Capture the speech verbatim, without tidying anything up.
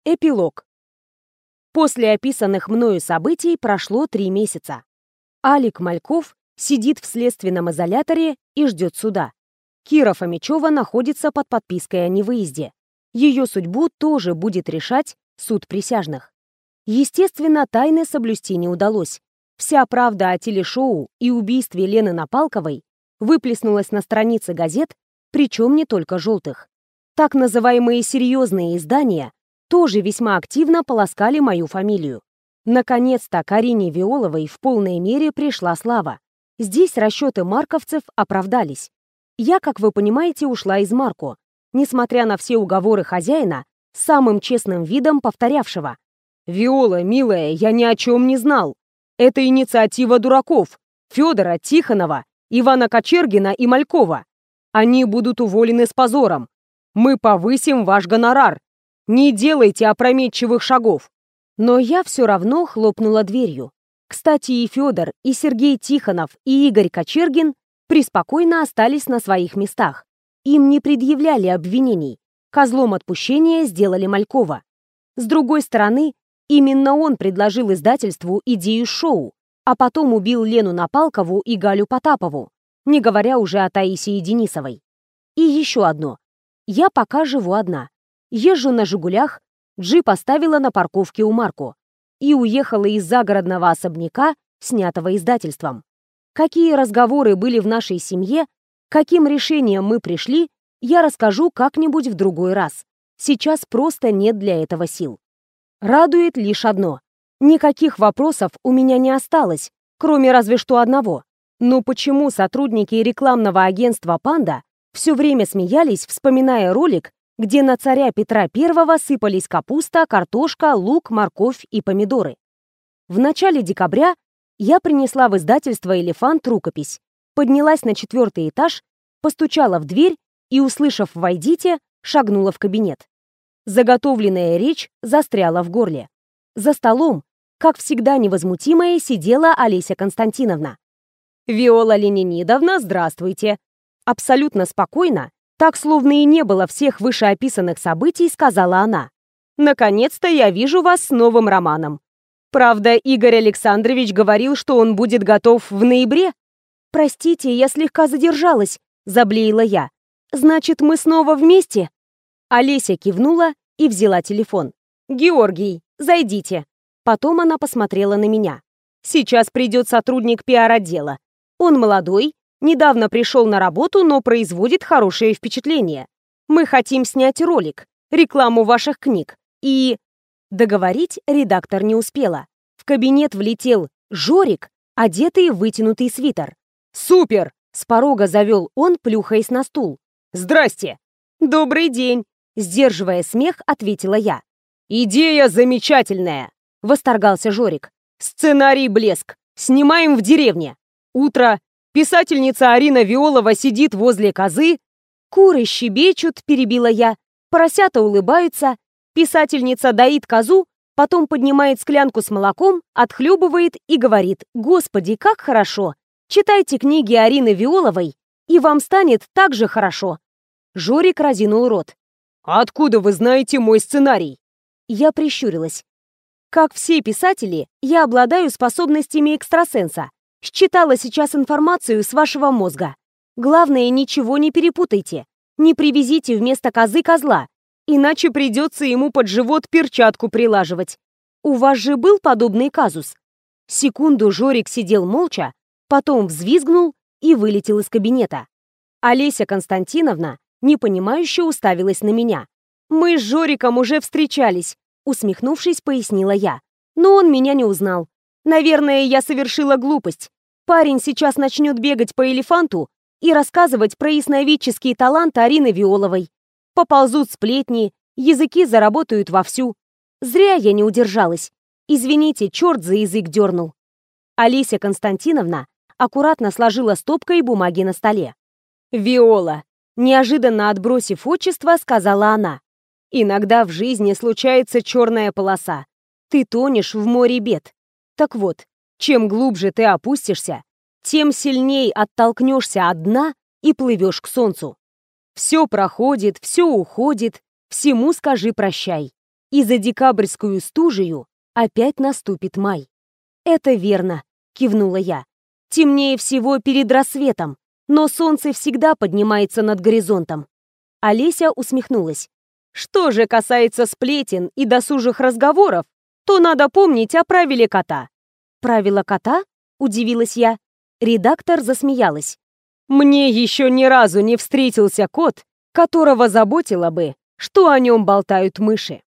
Эпилог. После описанных мною событий прошло три месяца. Алик Мальков сидит в следственном изоляторе и ждет суда. Кира Фомичева находится под подпиской о невыезде. Ее судьбу тоже будет решать суд присяжных. Естественно, тайны соблюсти не удалось. Вся правда о телешоу и убийстве Лены Напалковой выплеснулась на страницы газет, причем не только желтых. Так называемые серьезные издания тоже весьма активно полоскали мою фамилию. Наконец-то Карине Виоловой в полной мере пришла слава. Здесь расчеты марковцев оправдались. Я, как вы понимаете, ушла из Марко, несмотря на все уговоры хозяина, самым честным видом повторявшего: «Виола, милая, я ни о чем не знал. Это инициатива дураков, Федора, Тихонова, Ивана Кочергина и Малькова. Они будут уволены с позором. Мы повысим ваш гонорар. Не делайте опрометчивых шагов». Но я все равно хлопнула дверью. Кстати, и Федор, и Сергей Тихонов, и Игорь Кочергин преспокойно остались на своих местах. Им не предъявляли обвинений. Козлом отпущения сделали Малькова. С другой стороны, именно он предложил издательству идею шоу, а потом убил Лену Напалкову и Галю Потапову, не говоря уже о Таисии Денисовой. И еще одно. Я пока живу одна. Езжу на «Жигулях», джип оставила на парковке у Марко и уехала из загородного особняка, снятого издательством. Какие разговоры были в нашей семье, к каким решениям мы пришли, я расскажу как-нибудь в другой раз. Сейчас просто нет для этого сил. Радует лишь одно. Никаких вопросов у меня не осталось, кроме разве что одного. Но почему сотрудники рекламного агентства «Панда» все время смеялись, вспоминая ролик, где на царя Петра Первого сыпались капуста, картошка, лук, морковь и помидоры? В начале декабря я принесла в издательство «Элефант» рукопись, поднялась на четвертый этаж, постучала в дверь и, услышав «Войдите», шагнула в кабинет. Заготовленная речь застряла в горле. За столом, как всегда невозмутимая, сидела Олеся Константиновна. «Виола Ленинидовна, здравствуйте!» Абсолютно спокойно, так словно и не было всех вышеописанных событий, сказала она. «Наконец-то я вижу вас с новым романом. Правда, Игорь Александрович говорил, что он будет готов в ноябре?» «Простите, я слегка задержалась», — заблеяла я. «Значит, мы снова вместе?» Олеся кивнула и взяла телефон. «Георгий, зайдите». Потом она посмотрела на меня. «Сейчас придет сотрудник пиар-отдела. Он молодой, недавно пришел на работу, но производит хорошее впечатление. Мы хотим снять ролик, рекламу ваших книг. И...» Договорить редактор не успела. В кабинет влетел Жорик, одетый в вытянутый свитер. «Супер!» — с порога завел он, плюхаясь на стул. «Здрасте!» «Добрый день!» — сдерживая смех, ответила я. «Идея замечательная!» — восторгался Жорик. «Сценарий блеск! Снимаем в деревне! Утро, писательница Арина Виолова сидит возле козы, куры щебечут», — перебила я, «поросята улыбаются, писательница доит козу, потом поднимает склянку с молоком, отхлебывает и говорит: «Господи, как хорошо! Читайте книги Арины Виоловой, и вам станет так же хорошо». Жорик разинул рот. «Откуда вы знаете мой сценарий?» Я прищурилась. Как все писатели, я обладаю способностями экстрасенса. Считала сейчас информацию с вашего мозга. Главное, ничего не перепутайте. Не привезите вместо козы козла, иначе придется ему под живот перчатку прилаживать. У вас же был подобный казус?» Секунду Жорик сидел молча, потом взвизгнул и вылетел из кабинета. Олеся Константиновна непонимающе уставилась на меня. «Мы с Жориком уже встречались», — усмехнувшись, пояснила я. «Но он меня не узнал. Наверное, я совершила глупость. Парень сейчас начнет бегать по «Элефанту» и рассказывать про ясновидческий талант Арины Виоловой. Поползут сплетни, языки заработают вовсю. Зря я не удержалась. Извините, черт за язык дернул». Олеся Константиновна аккуратно сложила стопкой бумаги на столе. «Виола», неожиданно отбросив отчество, сказала она, «иногда в жизни случается черная полоса. Ты тонешь в море бед. Так вот, чем глубже ты опустишься, тем сильней оттолкнешься от дна и плывешь к солнцу. Все проходит, все уходит, всему скажи прощай. И за декабрьскую стужею опять наступит май. «Это верно», — кивнула я. «Темнее всего перед рассветом, но солнце всегда поднимается над горизонтом». Олеся усмехнулась. «Что же касается сплетен и досужих разговоров, то надо помнить о правиле кота». «Правило кота?» — удивилась я. Редактор засмеялась. «Мне еще ни разу не встретился кот, которого заботило бы, что о нем болтают мыши».